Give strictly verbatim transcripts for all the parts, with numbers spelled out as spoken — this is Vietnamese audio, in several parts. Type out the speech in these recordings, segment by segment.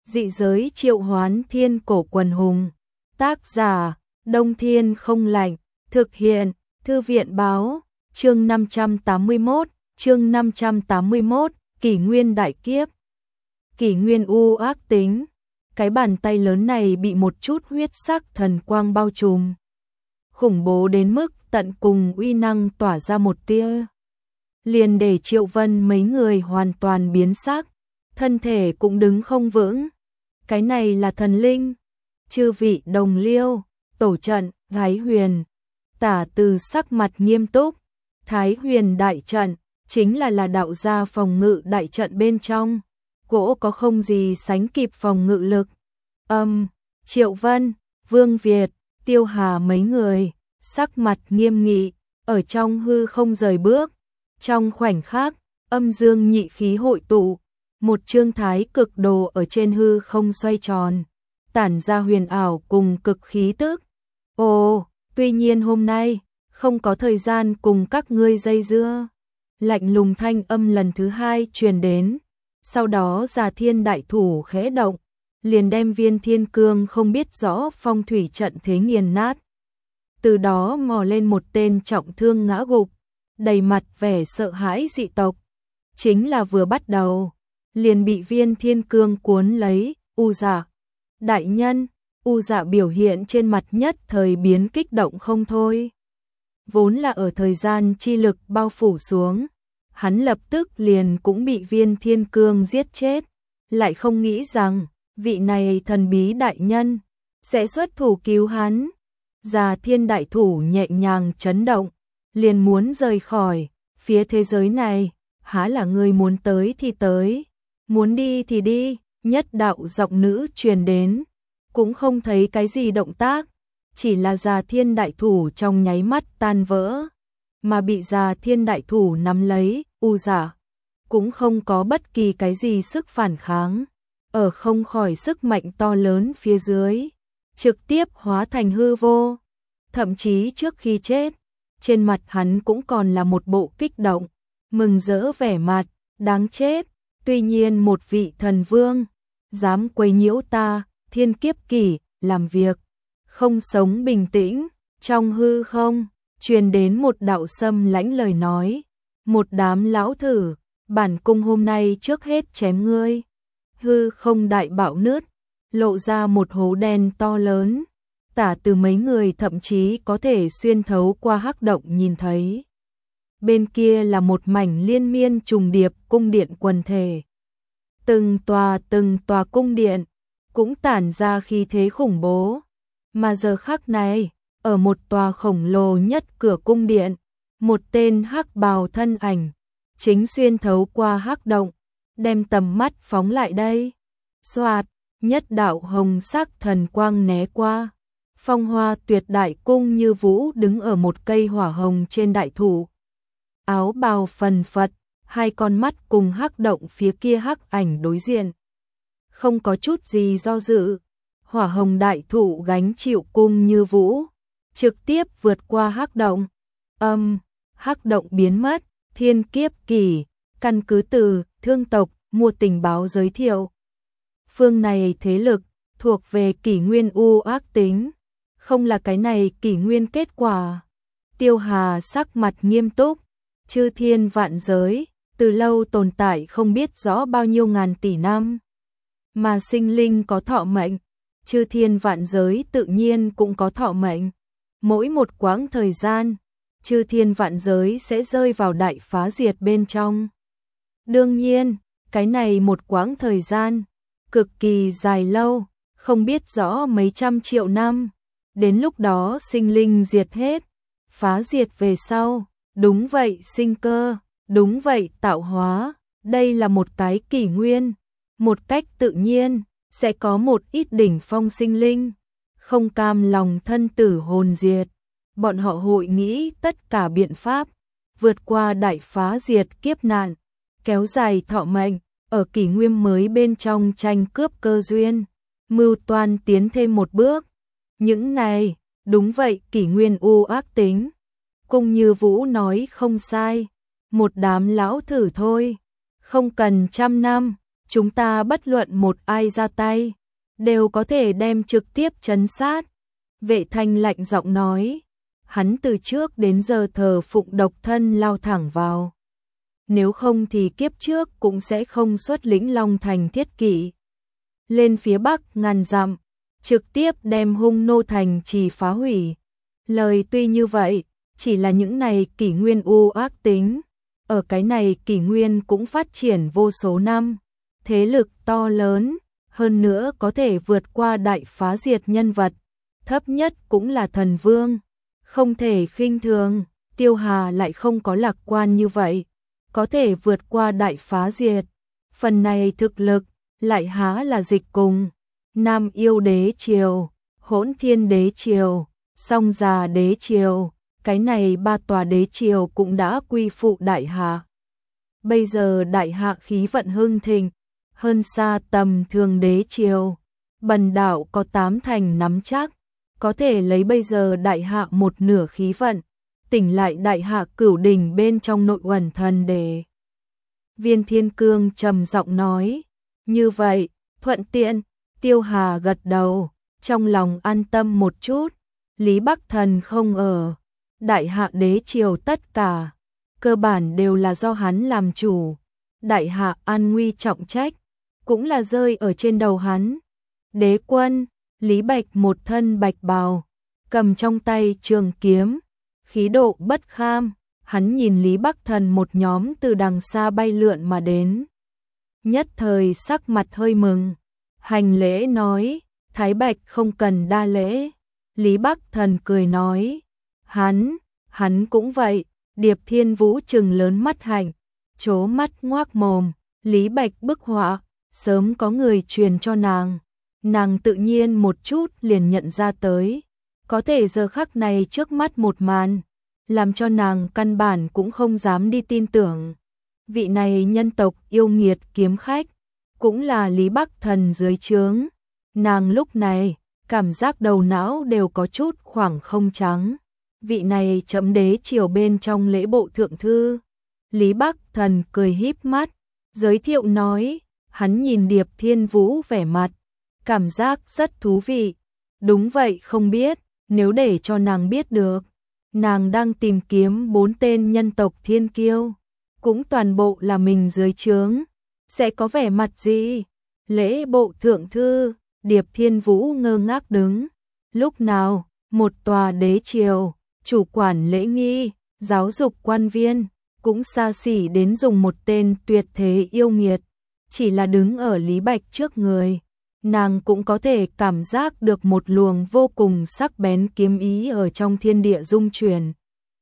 Dị giới triệu hoán thiên cổ quần hùng. Tác giả, Đông Thiên không lạnh. Thực hiện, Thư viện báo. Chương năm trăm tám mươi mốt, chương năm trăm tám mươi mốt, Kỷ Nguyên đại kiếp. Kỷ Nguyên u ác tính. Cái bàn tay lớn này bị một chút huyết sắc thần quang bao trùm. Khủng bố đến mức tận cùng uy năng tỏa ra một tia. Liền để Triệu Vân mấy người hoàn toàn biến sắc. Thân thể cũng đứng không vững. Cái này là thần linh. Chư vị đồng liêu, tổ trận, Thái Huyền. Tả Từ sắc mặt nghiêm túc. Thái Huyền đại trận, chính là là đạo gia phòng ngự đại trận bên trong. Gỗ có không gì sánh kịp phòng ngự lực. Âm, um, Triệu Vân, Vương Việt, Tiêu Hà mấy người, sắc mặt nghiêm nghị, ở trong hư không rời bước. Trong khoảnh khắc, âm dương nhị khí hội tụ, một chương thái cực đồ ở trên hư không xoay tròn, tản ra huyền ảo cùng cực khí tức. Ồ, tuy nhiên hôm nay, không có thời gian cùng các ngươi dây dưa. Lạnh lùng thanh âm lần thứ hai truyền đến, sau đó Già Thiên đại thủ khẽ động, liền đem viên thiên cương không biết rõ phong thủy trận thế nghiền nát. Từ đó mò lên một tên trọng thương ngã gục, đầy mặt vẻ sợ hãi dị tộc. Chính là vừa bắt đầu, liền bị viên thiên cương cuốn lấy. U Dạ đại nhân, U Dạ biểu hiện trên mặt nhất thời biến kích động không thôi. Vốn là ở thời gian chi lực bao phủ xuống, hắn lập tức liền cũng bị viên thiên cương giết chết, lại không nghĩ rằng vị này thần bí đại nhân sẽ xuất thủ cứu hắn. Già Thiên đại thủ nhẹ nhàng chấn động, liền muốn rời khỏi phía thế giới này. Há là người muốn tới thì tới, muốn đi thì đi. Nhất đạo giọng nữ truyền đến, cũng không thấy cái gì động tác, chỉ là Già Thiên đại thủ trong nháy mắt tan vỡ, mà bị Già Thiên đại thủ nắm lấy. U Dạ cũng không có bất kỳ cái gì sức phản kháng, ở không khỏi sức mạnh to lớn phía dưới, trực tiếp hóa thành hư vô. Thậm chí trước khi chết, trên mặt hắn cũng còn là một bộ kích động, mừng rỡ vẻ mặt. Đáng chết, tuy nhiên một vị thần vương dám quấy nhiễu ta thiên kiếp kỷ làm việc, không sống bình tĩnh. Trong hư không truyền đến một đạo sâm lãnh lời nói, một đám lão thử, bản cung hôm nay trước hết chém ngươi. Hư không đại bạo nứt, lộ ra một hố đen to lớn. Tả Từ mấy người thậm chí có thể xuyên thấu qua hắc động nhìn thấy. Bên kia là một mảnh liên miên trùng điệp cung điện quần thể. Từng tòa từng tòa cung điện cũng tản ra khí thế khủng bố. Mà giờ khắc này, ở một tòa khổng lồ nhất cửa cung điện, một tên hắc bào thân ảnh chính xuyên thấu qua hắc động, đem tầm mắt phóng lại đây. Xoạt, nhất đạo hồng sắc thần quang né qua. Phong Hoa Tuyệt đại cung như vũ đứng ở một cây hỏa hồng trên đại thụ. Áo bào phần phật, hai con mắt cùng hắc động phía kia hắc ảnh đối diện. Không có chút gì do dự, hỏa hồng đại thụ gánh chịu cung như vũ, trực tiếp vượt qua hắc động. Âm, um, hắc động biến mất. Thiên kiếp kỷ, căn cứ từ thương tộc mua tình báo giới thiệu. Phương này thế lực thuộc về kỷ nguyên u ác tính, không là cái này kỷ nguyên kết quả. Tiêu Hà sắc mặt nghiêm túc, chư thiên vạn giới, từ lâu tồn tại không biết rõ bao nhiêu ngàn tỷ năm. Mà sinh linh có thọ mệnh, chư thiên vạn giới tự nhiên cũng có thọ mệnh. Mỗi một quãng thời gian, chư thiên vạn giới sẽ rơi vào đại phá diệt bên trong. Đương nhiên, cái này một quãng thời gian, cực kỳ dài lâu, không biết rõ mấy trăm triệu năm. Đến lúc đó sinh linh diệt hết, phá diệt về sau, đúng vậy sinh cơ, đúng vậy tạo hóa. Đây là một cái kỷ nguyên, một cách tự nhiên, sẽ có một ít đỉnh phong sinh linh, không cam lòng thân tử hồn diệt. Bọn họ hội nghĩ tất cả biện pháp, vượt qua đại phá diệt kiếp nạn, kéo dài thọ mệnh, ở kỷ nguyên mới bên trong tranh cướp cơ duyên, mưu toan tiến thêm một bước. Những này, đúng vậy kỷ nguyên u ác tính. Cung Như Vũ nói không sai, một đám lão thử thôi, không cần trăm năm, chúng ta bất luận một ai ra tay, đều có thể đem trực tiếp trấn sát. Vệ Thanh lạnh giọng nói, hắn từ trước đến giờ thờ phụng độc thân lao thẳng vào. Nếu không thì kiếp trước cũng sẽ không xuất lĩnh Long Thành thiết kỵ lên phía bắc ngàn dặm, trực tiếp đem Hung Nô thành trì phá hủy. Lời tuy như vậy, chỉ là những này kỷ nguyên u ác tính, ở cái này kỷ nguyên cũng phát triển vô số năm, thế lực to lớn, hơn nữa có thể vượt qua đại phá diệt nhân vật, thấp nhất cũng là thần vương, không thể khinh thường. Tiêu Hà lại không có lạc quan như vậy, có thể vượt qua đại phá diệt, phần này thực lực lại há là dịch cùng Nam Yêu Đế Triều, Hỗn Thiên Đế Triều, Song Già Đế Triều, cái này ba tòa đế triều cũng đã quy phụ đại hạ. Bây giờ đại hạ khí vận hưng thịnh, hơn xa tầm thường đế triều, Bần đạo có tám thành nắm chắc, có thể lấy bây giờ đại hạ một nửa khí vận, tỉnh lại đại hạ cửu đỉnh bên trong nội uẩn thần để. Viên Thiên Cương trầm giọng nói, như vậy, thuận tiện. Tiêu Hà gật đầu, trong lòng an tâm một chút. Lý Bắc Thần không ở, đại hạ đế triều tất cả, cơ bản đều là do hắn làm chủ. Đại hạ an nguy trọng trách, cũng là rơi ở trên đầu hắn. Đế quân, Lý Bạch một thân bạch bào, cầm trong tay trường kiếm, khí độ bất kham. Hắn nhìn Lý Bắc Thần một nhóm từ đằng xa bay lượn mà đến, nhất thời sắc mặt hơi mừng, hành lễ nói, Thái Bạch không cần đa lễ. Lý Bắc Thần cười nói, hắn, hắn cũng vậy. Điệp Thiên Vũ trừng lớn mắt hạnh, chố mắt ngoác mồm. Lý Bạch bức họa, sớm có người truyền cho nàng, nàng tự nhiên một chút liền nhận ra tới, có thể giờ khắc này trước mắt một màn, làm cho nàng căn bản cũng không dám đi tin tưởng. Vị này nhân tộc yêu nghiệt kiếm khách, cũng là Lý Bắc Thần dưới trướng. Nàng lúc này, cảm giác đầu não đều có chút khoảng không trắng. Vị này chấm đế triều bên trong lễ bộ thượng thư. Lý Bắc Thần cười híp mắt, giới thiệu nói, hắn nhìn Điệp Thiên Vũ vẻ mặt, cảm giác rất thú vị. Đúng vậy, không biết, nếu để cho nàng biết được, nàng đang tìm kiếm bốn tên nhân tộc thiên kiêu, cũng toàn bộ là mình dưới trướng, sẽ có vẻ mặt gì? Lễ bộ thượng thư, Điệp Thiên Vũ ngơ ngác đứng. Lúc nào, một tòa đế triều, chủ quản lễ nghi, giáo dục quan viên, cũng xa xỉ đến dùng một tên tuyệt thế yêu nghiệt, chỉ là đứng ở Lý Bạch trước người, nàng cũng có thể cảm giác được một luồng vô cùng sắc bén kiếm ý ở trong thiên địa dung chuyển.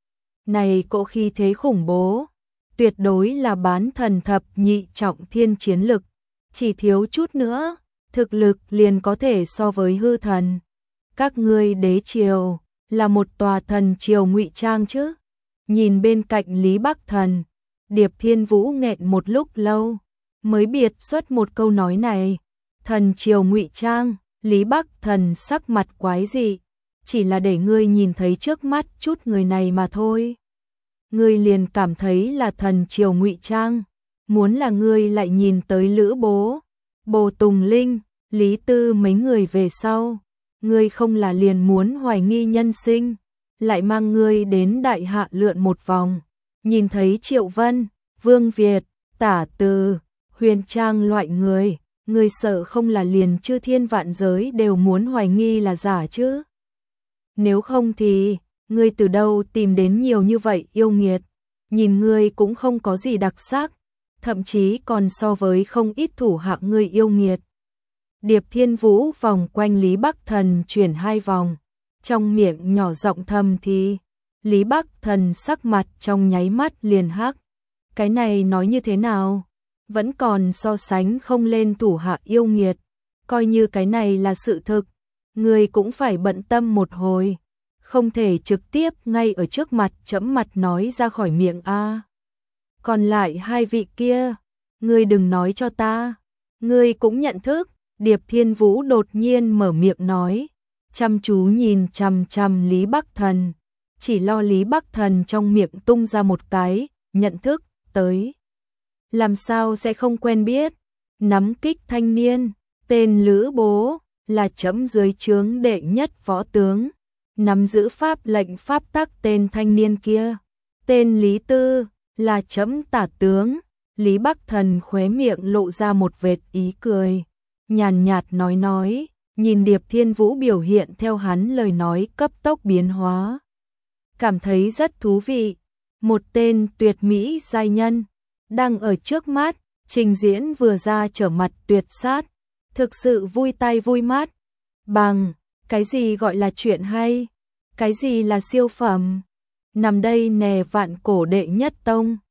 Này cỗ khí thế khủng bố, tuyệt đối là bán thần thập nhị trọng thiên chiến lực, chỉ thiếu chút nữa, thực lực liền có thể so với hư thần. Các ngươi đế triều là một tòa thần triều ngụy trang chứ? Nhìn bên cạnh Lý Bắc Thần, Điệp Thiên Vũ nghẹn một lúc lâu, mới biệt xuất một câu nói này. Thần triều ngụy trang, Lý Bắc Thần sắc mặt quái dị, chỉ là để ngươi nhìn thấy trước mắt chút người này mà thôi. Ngươi liền cảm thấy là thần triều ngụy trang, muốn là ngươi lại nhìn tới Lữ Bố, Bồ Tùng Linh, Lý Tư mấy người về sau, ngươi không là liền muốn hoài nghi nhân sinh, lại mang ngươi đến đại hạ lượn một vòng, nhìn thấy Triệu Vân, Vương Việt, Tả Từ, Huyền Trang loại người, ngươi sợ không là liền chư thiên vạn giới đều muốn hoài nghi là giả chứ? Nếu không thì, ngươi từ đâu tìm đến nhiều như vậy yêu nghiệt, nhìn ngươi cũng không có gì đặc sắc, thậm chí còn so với không ít thủ hạ ngươi yêu nghiệt. Điệp Thiên Vũ vòng quanh Lý Bắc Thần chuyển hai vòng, trong miệng nhỏ giọng thầm thì, Lý Bắc Thần sắc mặt trong nháy mắt liền hắc. Cái này nói như thế nào? Vẫn còn so sánh không lên thủ hạ yêu nghiệt, coi như cái này là sự thực, người cũng phải bận tâm một hồi, không thể trực tiếp ngay ở trước mặt chẫm mặt nói ra khỏi miệng a. Còn lại hai vị kia, ngươi đừng nói cho ta, ngươi cũng nhận thức. Điệp Thiên Vũ đột nhiên mở miệng nói, chăm chú nhìn chằm chằm Lý Bắc Thần, chỉ lo Lý Bắc Thần trong miệng tung ra một cái, nhận thức, tới. Làm sao sẽ không quen biết, nắm kích thanh niên, tên Lữ Bố, là trẫm dưới trướng đệ nhất võ tướng, nắm giữ pháp lệnh pháp tắc tên thanh niên kia. Tên Lý Tư, là trẫm tả tướng. Lý Bắc Thần khóe miệng lộ ra một vệt ý cười, nhàn nhạt nói nói, nhìn Điệp Thiên Vũ biểu hiện theo hắn lời nói cấp tốc biến hóa. Cảm thấy rất thú vị, một tên tuyệt mỹ giai nhân, đang ở trước mắt, trình diễn vừa ra trở mặt tuyệt sát, thực sự vui tai vui mắt. Bằng, cái gì gọi là chuyện hay, cái gì là siêu phẩm, nằm đây nè vạn cổ đệ nhất tông.